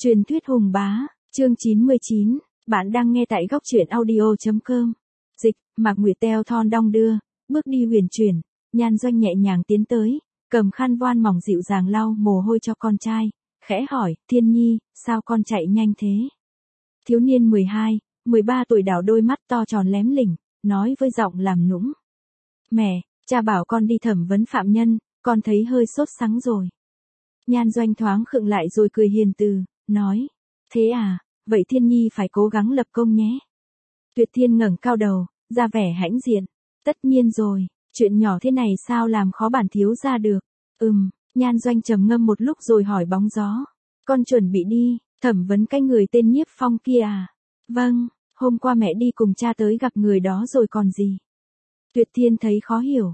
Truyền thuyết hùng bá, chương 99, bạn đang nghe tại góc truyện audio.com. Dịch, Mạc Nguyệt Teo thon đong đưa, bước đi huyền chuyển, Nhan Doanh nhẹ nhàng tiến tới, cầm khăn voan mỏng dịu dàng lau mồ hôi cho con trai, khẽ hỏi, Thiên Nhi, sao con chạy nhanh thế? Thiếu niên 12, 13 tuổi đảo đôi mắt to tròn lém lỉnh, nói với giọng làm nũng. Mẹ, cha bảo con đi thẩm vấn phạm nhân, con thấy hơi sốt sắng rồi. Nhan Doanh thoáng khựng lại rồi cười hiền từ, nói, thế à, vậy Thiên Nhi phải cố gắng lập công nhé. Tuyệt Thiên ngẩng cao đầu, ra vẻ hãnh diện, tất nhiên rồi, chuyện nhỏ thế này sao làm khó bản thiếu gia được. Nhan Doanh trầm ngâm một lúc rồi hỏi bóng gió, con chuẩn bị đi, thẩm vấn cái người tên Nhiếp Phong kia à? Vâng, hôm qua mẹ đi cùng cha tới gặp người đó rồi còn gì. Tuyệt Thiên thấy khó hiểu,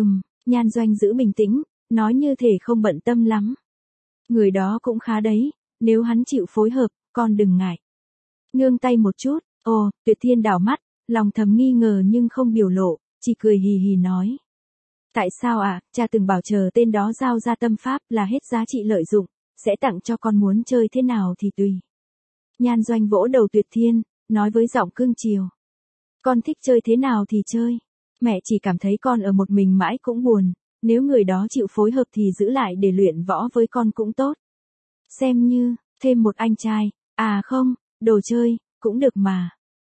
Nhan Doanh giữ bình tĩnh, nói như thể không bận tâm lắm. Người đó cũng khá đấy, nếu hắn chịu phối hợp, con đừng ngại. Nương tay một chút, Tuyệt Thiên đảo mắt, lòng thầm nghi ngờ nhưng không biểu lộ, chỉ cười hì hì nói. Tại sao ạ, cha từng bảo chờ tên đó giao ra tâm pháp là hết giá trị lợi dụng, sẽ tặng cho con muốn chơi thế nào thì tùy. Nhan Doanh vỗ đầu Tuyệt Thiên, nói với giọng cương chiều. Con thích chơi thế nào thì chơi, mẹ chỉ cảm thấy con ở một mình mãi cũng buồn. Nếu người đó chịu phối hợp thì giữ lại để luyện võ với con cũng tốt. Xem như, thêm một anh trai, không, đồ chơi, cũng được mà.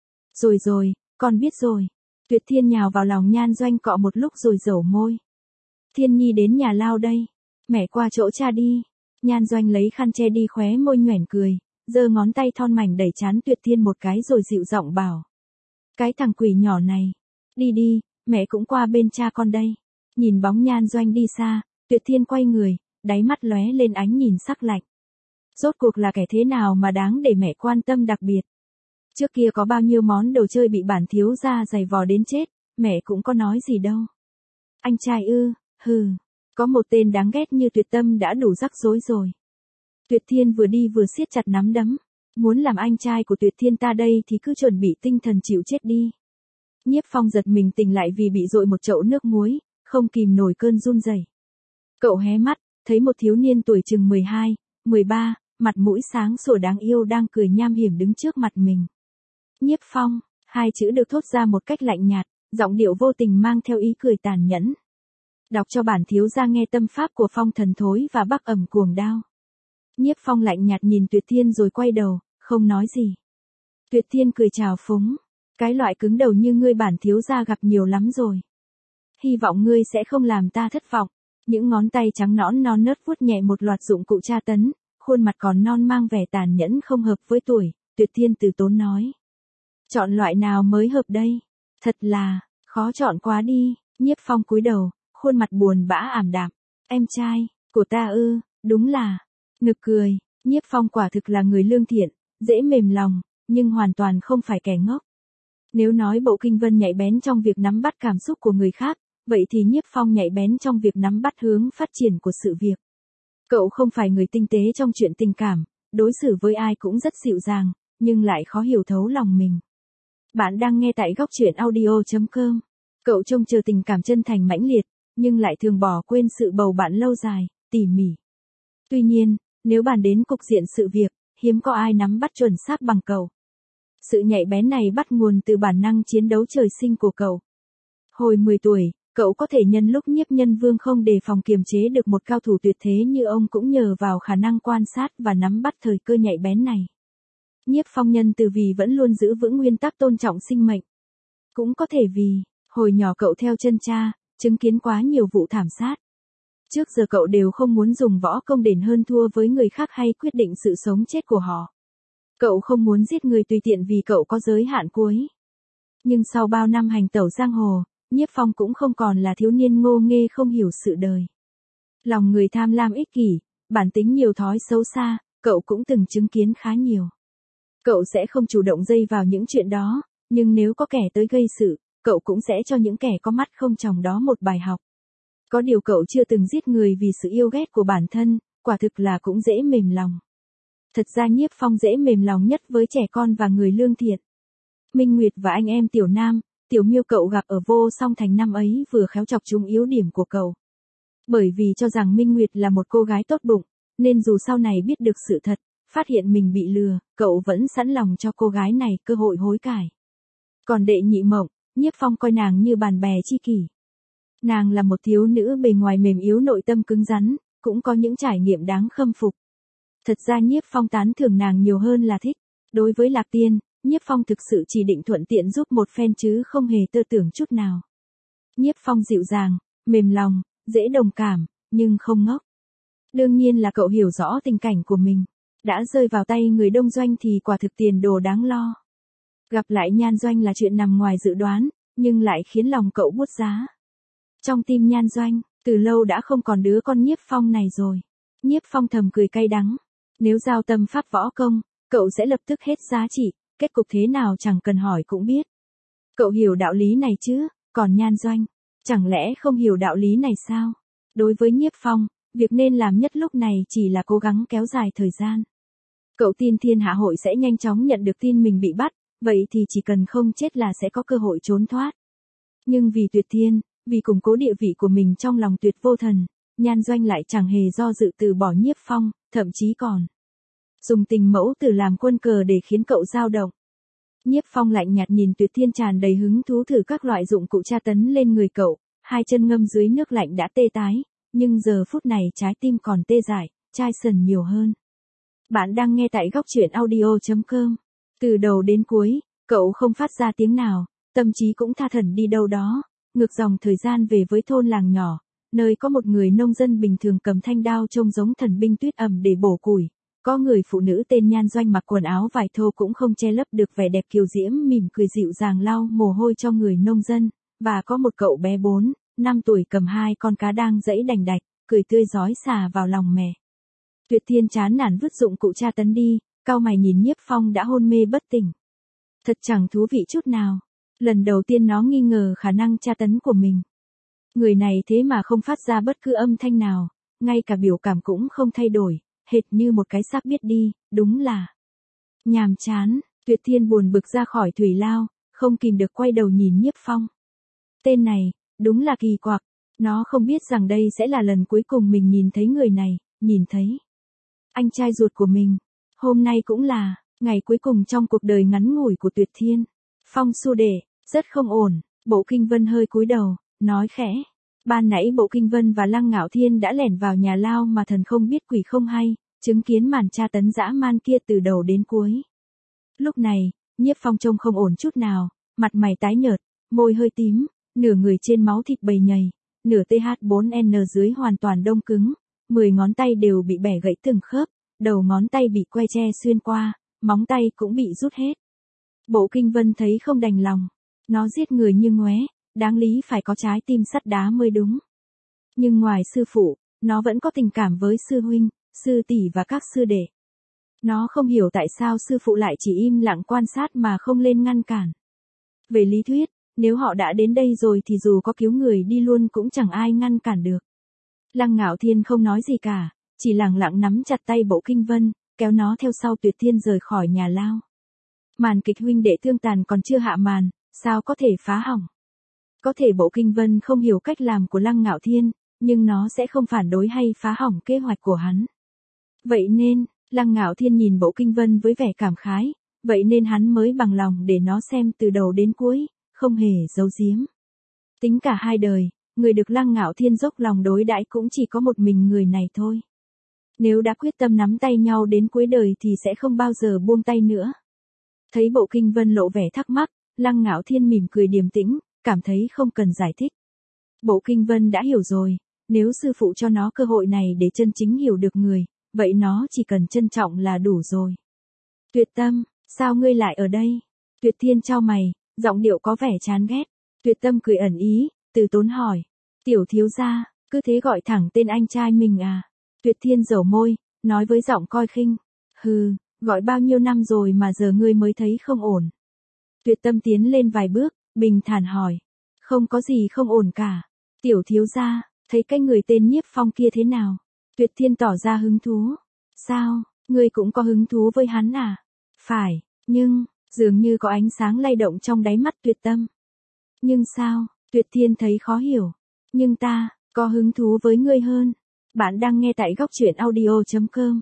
Rồi, con biết rồi. Tuyệt Thiên nhào vào lòng Nhan Doanh cọ một lúc rồi dẩu môi. Thiên Nhi đến nhà lao đây. Mẹ qua chỗ cha đi. Nhan Doanh lấy khăn che đi khóe môi nhoẻn cười, giơ ngón tay thon mảnh đẩy trán Tuyệt Thiên một cái rồi dịu giọng bảo. Cái thằng quỷ nhỏ này. Đi, mẹ cũng qua bên cha con đây. Nhìn bóng Nhan Doanh đi xa, Tuyệt Thiên quay người, đáy mắt lóe lên ánh nhìn sắc lạnh. Rốt cuộc là kẻ thế nào mà đáng để mẹ quan tâm đặc biệt. Trước kia có bao nhiêu món đồ chơi bị bản thiếu gia giày vò đến chết, mẹ cũng có nói gì đâu. Anh trai có một tên đáng ghét như Tuyệt Tâm đã đủ rắc rối rồi. Tuyệt Thiên vừa đi vừa siết chặt nắm đấm. Muốn làm anh trai của Tuyệt Thiên ta đây thì cứ chuẩn bị tinh thần chịu chết đi. Nhiếp Phong giật mình tỉnh lại vì bị dội một chậu nước muối, không kìm nổi cơn run rẩy. Cậu hé mắt, thấy một thiếu niên tuổi chừng 12, 13, mặt mũi sáng sủa đáng yêu đang cười nham hiểm đứng trước mặt mình. Nhiếp Phong, hai chữ được thốt ra một cách lạnh nhạt, giọng điệu vô tình mang theo ý cười tàn nhẫn. Đọc cho bản thiếu gia nghe tâm pháp của Phong Thần Thối và Bắc Ẩm Cuồng Đao. Nhiếp Phong lạnh nhạt nhìn Tuyệt Thiên rồi quay đầu, không nói gì. Tuyệt Thiên cười chào phúng, cái loại cứng đầu như ngươi bản thiếu gia gặp nhiều lắm rồi. Hy vọng ngươi sẽ không làm ta thất vọng. Những ngón tay trắng nõn non nớt vuốt nhẹ một loạt dụng cụ tra tấn, khuôn mặt còn non mang vẻ tàn nhẫn không hợp với tuổi, Tuyệt Thiên từ tốn nói. Chọn loại nào mới hợp đây? Thật là, khó chọn quá đi. Nhiếp Phong cúi đầu, khuôn mặt buồn bã ảm đạm. Em trai, của ta đúng là, nực cười. Nhiếp Phong quả thực là người lương thiện, dễ mềm lòng, nhưng hoàn toàn không phải kẻ ngốc. Nếu nói Bộ Kinh Vân nhạy bén trong việc nắm bắt cảm xúc của người khác, vậy thì Nhiếp Phong nhạy bén trong việc nắm bắt hướng phát triển của sự việc. Cậu không phải người tinh tế trong chuyện tình cảm, đối xử với ai cũng rất dịu dàng, nhưng lại khó hiểu thấu lòng mình. Bạn đang nghe tại góc truyện audio.com. Cậu trông chờ tình cảm chân thành mãnh liệt, nhưng lại thường bỏ quên sự bầu bạn lâu dài, tỉ mỉ. Tuy nhiên, nếu bàn đến cục diện sự việc, hiếm có ai nắm bắt chuẩn xác bằng cậu. Sự nhạy bén này bắt nguồn từ bản năng chiến đấu trời sinh của cậu. Hồi 10 tuổi, cậu có thể nhân lúc Nhiếp Nhân Vương không đề phòng kiềm chế được một cao thủ tuyệt thế như ông cũng nhờ vào khả năng quan sát và nắm bắt thời cơ nhạy bén này. Nhiếp Phong nhân từ vì vẫn luôn giữ vững nguyên tắc tôn trọng sinh mệnh. Cũng có thể vì, hồi nhỏ cậu theo chân cha, chứng kiến quá nhiều vụ thảm sát. Trước giờ cậu đều không muốn dùng võ công đền hơn thua với người khác hay quyết định sự sống chết của họ. Cậu không muốn giết người tùy tiện vì cậu có giới hạn cuối. Nhưng sau bao năm hành tẩu giang hồ, Nhiếp Phong cũng không còn là thiếu niên ngô nghê không hiểu sự đời. Lòng người tham lam ích kỷ, bản tính nhiều thói xấu xa, cậu cũng từng chứng kiến khá nhiều. Cậu sẽ không chủ động dây vào những chuyện đó, nhưng nếu có kẻ tới gây sự, cậu cũng sẽ cho những kẻ có mắt không tròng đó một bài học. Có điều cậu chưa từng giết người vì sự yêu ghét của bản thân, quả thực là cũng dễ mềm lòng. Thật ra Nhiếp Phong dễ mềm lòng nhất với trẻ con và người lương thiện. Minh Nguyệt và anh em Tiểu Nam, Tiểu Miêu cậu gặp ở Vô Song Thành năm ấy vừa khéo chọc trúng yếu điểm của cậu. Bởi vì cho rằng Minh Nguyệt là một cô gái tốt bụng, nên dù sau này biết được sự thật, phát hiện mình bị lừa, cậu vẫn sẵn lòng cho cô gái này cơ hội hối cải. Còn Đệ Nhị Mộng, Nhiếp Phong coi nàng như bạn bè tri kỷ. Nàng là một thiếu nữ bề ngoài mềm yếu nội tâm cứng rắn, cũng có những trải nghiệm đáng khâm phục. Thật ra Nhiếp Phong tán thưởng nàng nhiều hơn là thích. Đối với Lạc Tiên, Nhiếp Phong thực sự chỉ định thuận tiện giúp một phen chứ không hề tơ tưởng chút nào. Nhiếp Phong dịu dàng, mềm lòng, dễ đồng cảm, nhưng không ngốc. Đương nhiên là cậu hiểu rõ tình cảnh của mình. Đã rơi vào tay người Đông Doanh thì quả thực tiền đồ đáng lo. Gặp lại Nhan Doanh là chuyện nằm ngoài dự đoán, nhưng lại khiến lòng cậu buốt giá. Trong tim Nhan Doanh, từ lâu đã không còn đứa con Nhiếp Phong này rồi. Nhiếp Phong thầm cười cay đắng. Nếu giao tâm pháp võ công, cậu sẽ lập tức hết giá trị, kết cục thế nào chẳng cần hỏi cũng biết. Cậu hiểu đạo lý này chứ, còn Nhan Doanh, chẳng lẽ không hiểu đạo lý này sao? Đối với Nhiếp Phong, việc nên làm nhất lúc này chỉ là cố gắng kéo dài thời gian. Cậu tin Thiên Hạ Hội sẽ nhanh chóng nhận được tin mình bị bắt, vậy thì chỉ cần không chết là sẽ có cơ hội trốn thoát. Nhưng vì Tuyệt Thiên, vì củng cố địa vị của mình trong lòng Tuyệt Vô Thần, Nhan Doanh lại chẳng hề do dự từ bỏ Nhiếp Phong, thậm chí còn dùng tình mẫu tử làm quân cờ để khiến cậu dao động. Nhiếp Phong lạnh nhạt nhìn Tuyệt Thiên tràn đầy hứng thú thử các loại dụng cụ tra tấn lên người cậu, hai chân ngâm dưới nước lạnh đã tê tái, nhưng giờ phút này trái tim còn tê dại, chai sần nhiều hơn. Bạn đang nghe tại góc truyện audio.com. Từ đầu đến cuối, cậu không phát ra tiếng nào, tâm trí cũng tha thẩn đi đâu đó, ngược dòng thời gian về với thôn làng nhỏ, nơi có một người nông dân bình thường cầm thanh đao trông giống thần binh tuyết ẩm để bổ củi. Có người phụ nữ tên Nhan Doanh mặc quần áo vải thô cũng không che lấp được vẻ đẹp kiều diễm mỉm cười dịu dàng lau mồ hôi cho người nông dân, và có một cậu bé 4, 5 tuổi cầm hai con cá đang giãy đành đạch, cười tươi rói xà vào lòng mẹ. Tuyệt Thiên chán nản vứt dụng cụ tra tấn đi, cau mày nhìn Nhiếp Phong đã hôn mê bất tỉnh. Thật chẳng thú vị chút nào. Lần đầu tiên nó nghi ngờ khả năng tra tấn của mình. Người này thế mà không phát ra bất cứ âm thanh nào, ngay cả biểu cảm cũng không thay đổi, hệt như một cái xác biết đi, đúng là nhàm chán. Tuyệt Thiên buồn bực ra khỏi thủy lao, không kìm được quay đầu nhìn Nhiếp Phong. Tên này, đúng là kỳ quặc, nó không biết rằng đây sẽ là lần cuối cùng mình nhìn thấy người này, nhìn thấy anh trai ruột của mình. Hôm nay cũng là ngày cuối cùng trong cuộc đời ngắn ngủi của Tuyệt Thiên. Phong Xu Đệ, rất không ổn. Bộ Kinh Vân hơi cúi đầu, nói khẽ. Ban nãy Bộ Kinh Vân và Lăng Ngạo Thiên đã lẻn vào nhà lao mà thần không biết quỷ không hay, chứng kiến màn tra tấn dã man kia từ đầu đến cuối. Lúc này, Nhiếp Phong trông không ổn chút nào, mặt mày tái nhợt, môi hơi tím, nửa người trên máu thịt bầy nhầy, nửa TH4N dưới hoàn toàn đông cứng, 10 ngón tay đều bị bẻ gãy từng khớp, đầu ngón tay bị que tre xuyên qua, móng tay cũng bị rút hết. Bộ Kinh Vân thấy không đành lòng, nó giết người như ngoé, đáng lý phải có trái tim sắt đá mới đúng. Nhưng ngoài sư phụ, nó vẫn có tình cảm với sư huynh, sư tỷ và các sư đệ. Nó không hiểu tại sao sư phụ lại chỉ im lặng quan sát mà không lên ngăn cản. Về lý thuyết, nếu họ đã đến đây rồi thì dù có cứu người đi luôn cũng chẳng ai ngăn cản được. Lăng Ngạo Thiên không nói gì cả, chỉ lặng lặng nắm chặt tay Bộ Kinh Vân, kéo nó theo sau Tuyệt Thiên rời khỏi nhà lao. Màn kịch huynh đệ thương tàn còn chưa hạ màn, sao có thể phá hỏng. Có thể Bộ Kinh Vân không hiểu cách làm của Lăng Ngạo Thiên, nhưng nó sẽ không phản đối hay phá hỏng kế hoạch của hắn. Vậy nên, Lăng Ngạo Thiên nhìn Bộ Kinh Vân với vẻ cảm khái, vậy nên hắn mới bằng lòng để nó xem từ đầu đến cuối, không hề giấu giếm. Tính cả hai đời, người được Lăng Ngạo Thiên dốc lòng đối đãi cũng chỉ có một mình người này thôi. Nếu đã quyết tâm nắm tay nhau đến cuối đời thì sẽ không bao giờ buông tay nữa. Thấy Bộ Kinh Vân lộ vẻ thắc mắc, Lăng Ngạo Thiên mỉm cười điềm tĩnh, cảm thấy không cần giải thích. Bộ Kinh Vân đã hiểu rồi, nếu sư phụ cho nó cơ hội này để chân chính hiểu được người, vậy nó chỉ cần trân trọng là đủ rồi. Tuyệt Tâm, sao ngươi lại ở đây? Tuyệt Thiên chau mày, giọng điệu có vẻ chán ghét. Tuyệt Tâm cười ẩn ý, từ tốn hỏi. Tiểu thiếu gia, cứ thế gọi thẳng tên anh trai mình à? Tuyệt Thiên dẩu môi, nói với giọng coi khinh. Hừ, gọi bao nhiêu năm rồi mà giờ ngươi mới thấy không ổn. Tuyệt Tâm tiến lên vài bước, bình thản hỏi. Không có gì không ổn cả. Tiểu thiếu gia, thấy cái người tên Nhiếp Phong kia thế nào? Tuyệt Thiên tỏ ra hứng thú. Sao, ngươi cũng có hứng thú với hắn à? Phải, nhưng, dường như có ánh sáng lay động trong đáy mắt Tuyệt Tâm. Nhưng sao? Tuyệt Thiên thấy khó hiểu. Nhưng ta, có hứng thú với ngươi hơn. Bạn đang nghe tại góc truyện audio.com.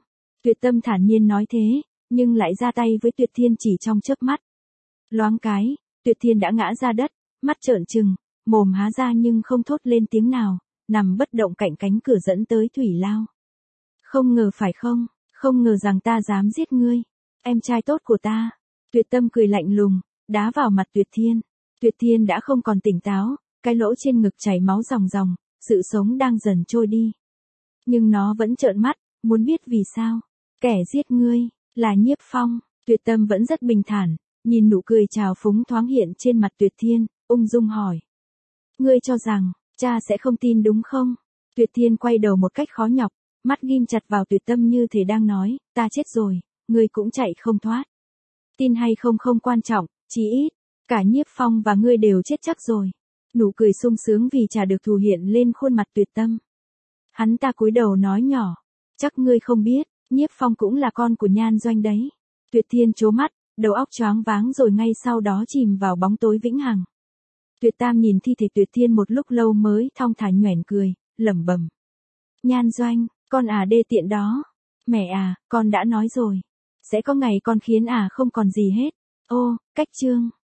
Tuyệt Tâm thản nhiên nói thế, nhưng lại ra tay với Tuyệt Thiên chỉ trong chớp mắt. Loáng cái, Tuyệt Thiên đã ngã ra đất, mắt trợn trừng, mồm há ra nhưng không thốt lên tiếng nào, nằm bất động cạnh cánh cửa dẫn tới thủy lao. Không ngờ phải không, không ngờ rằng ta dám giết ngươi, em trai tốt của ta. Tuyệt Tâm cười lạnh lùng, đá vào mặt Tuyệt Thiên. Tuyệt Thiên đã không còn tỉnh táo, cái lỗ trên ngực chảy máu ròng ròng, sự sống đang dần trôi đi. Nhưng nó vẫn trợn mắt, muốn biết vì sao. Kẻ giết ngươi, là Nhiếp Phong. Tuyệt Tâm vẫn rất bình thản, nhìn nụ cười trào phúng thoáng hiện trên mặt Tuyệt Thiên, ung dung hỏi. Ngươi cho rằng, cha sẽ không tin đúng không? Tuyệt Thiên quay đầu một cách khó nhọc, mắt ghim chặt vào Tuyệt Tâm như thể đang nói, ta chết rồi, ngươi cũng chạy không thoát. Tin hay không không quan trọng, chí ít, cả Nhiếp Phong và ngươi đều chết chắc rồi. Nụ cười sung sướng vì trả được thù hiện lên khuôn mặt Tuyệt Tâm. Hắn ta cúi đầu nói nhỏ, chắc ngươi không biết, Nhiếp Phong cũng là con của Nhan Doanh đấy. Tuyệt Thiên trố mắt, đầu óc choáng váng rồi ngay sau đó chìm vào bóng tối vĩnh hằng. Tuyệt Tam nhìn thi thể Tuyệt Thiên một lúc lâu mới thong thả nhoẻn cười, lẩm bẩm. Nhan Doanh, con đê tiện đó. Mẹ con đã nói rồi. Sẽ có ngày con khiến không còn gì hết. Ô, cách chương.